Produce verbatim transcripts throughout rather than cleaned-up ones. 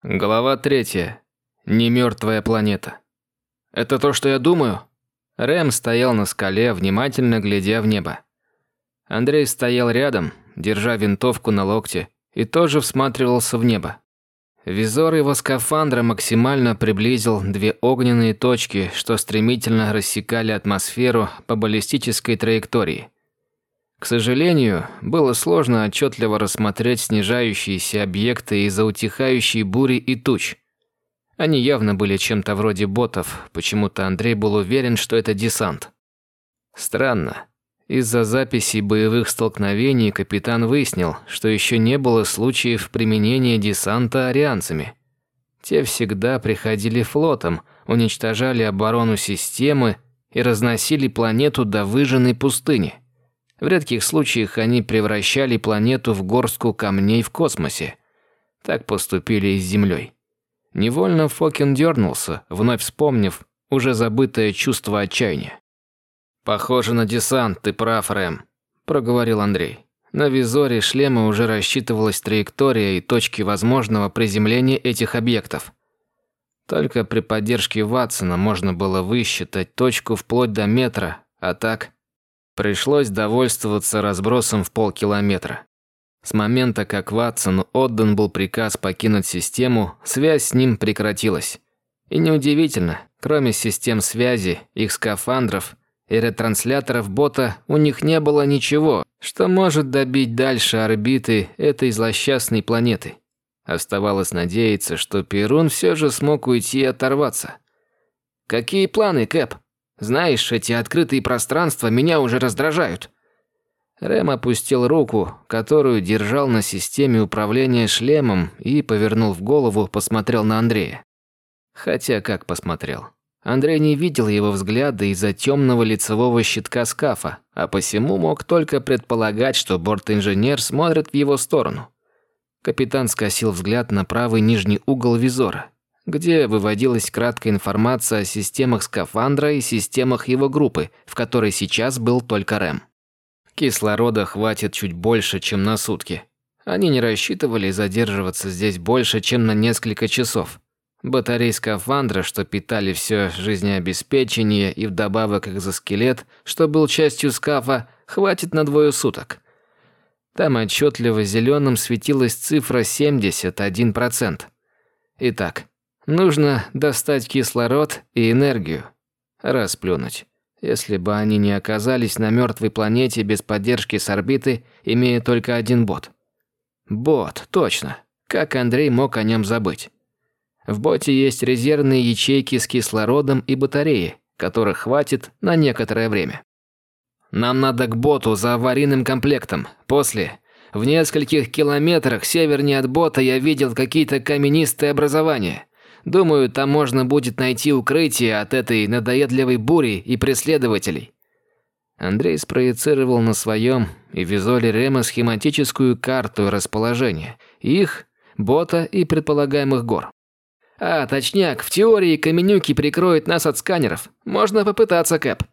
Глава третья. Немертвая планета. «Это то, что я думаю?» Рэм стоял на скале, внимательно глядя в небо. Андрей стоял рядом, держа винтовку на локте, и тоже всматривался в небо. Визор его скафандра максимально приблизил две огненные точки, что стремительно рассекали атмосферу по баллистической траектории. К сожалению, было сложно отчетливо рассмотреть снижающиеся объекты из-за утихающей бури и туч. Они явно были чем-то вроде ботов, почему-то Андрей был уверен, что это десант. Странно. Из-за записей боевых столкновений капитан выяснил, что еще не было случаев применения десанта арианцами. Те всегда приходили флотом, уничтожали оборону системы и разносили планету до выжженной пустыни. В редких случаях они превращали планету в горстку камней в космосе. Так поступили и с Землей. Невольно Фокин дернулся, вновь вспомнив уже забытое чувство отчаяния. «Похоже на десант, ты прав, Рэм», – проговорил Андрей. На визоре шлема уже рассчитывалась траектория и точки возможного приземления этих объектов. Только при поддержке Ватсона можно было высчитать точку вплоть до метра, а так пришлось довольствоваться разбросом в полкилометра. С момента, как Ватсону отдан был приказ покинуть систему, связь с ним прекратилась. И неудивительно, кроме систем связи, их скафандров и ретрансляторов бота, у них не было ничего, что может добить дальше орбиты этой злосчастной планеты. Оставалось надеяться, что Перун все же смог уйти и оторваться. «Какие планы, Кэп? Знаешь, эти открытые пространства меня уже раздражают». Рэм опустил руку, которую держал на системе управления шлемом, и, повернув голову, посмотрел на Андрея. Хотя как посмотрел? Андрей не видел его взгляда из-за темного лицевого щитка скафа, а посему мог только предполагать, что борт-инженер смотрит в его сторону. Капитан скосил взгляд на правый нижний угол визора, где выводилась краткая информация о системах скафандра и системах его группы, в которой сейчас был только Рэм. Кислорода хватит чуть больше, чем на сутки. Они не рассчитывали задерживаться здесь больше, чем на несколько часов. Батареи скафандра, что питали все жизнеобеспечение, и вдобавок экзоскелет, что был частью скафа, хватит на двое суток. Там отчетливо зеленым светилась цифра семьдесят один процент. Итак, нужно достать кислород и энергию. Расплюнуть. Если бы они не оказались на мертвой планете без поддержки с орбиты, имея только один бот. Бот, точно. Как Андрей мог о нем забыть? В боте есть резервные ячейки с кислородом и батареи, которых хватит на некоторое время. Нам надо к боту за аварийным комплектом. После, в нескольких километрах севернее от бота я видел какие-то каменистые образования. Думаю, там можно будет найти укрытие от этой надоедливой бури и преследователей». Андрей спроецировал на своем и визоре Рэма схематическую карту расположения их, бота и предполагаемых гор. «А, точняк, в теории каменюки прикроют нас от сканеров. Можно попытаться, Кэп».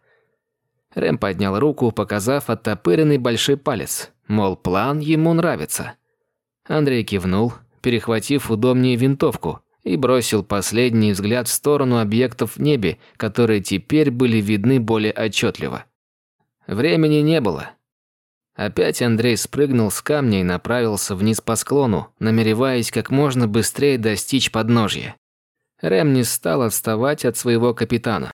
Рэм поднял руку, показав оттопыренный большой палец, мол, план ему нравится. Андрей кивнул, перехватив удобнее винтовку, и бросил последний взгляд в сторону объектов в небе, которые теперь были видны более отчетливо. Времени не было. Опять Андрей спрыгнул с камня и направился вниз по склону, намереваясь как можно быстрее достичь подножья. Рэм не стал отставать от своего капитана.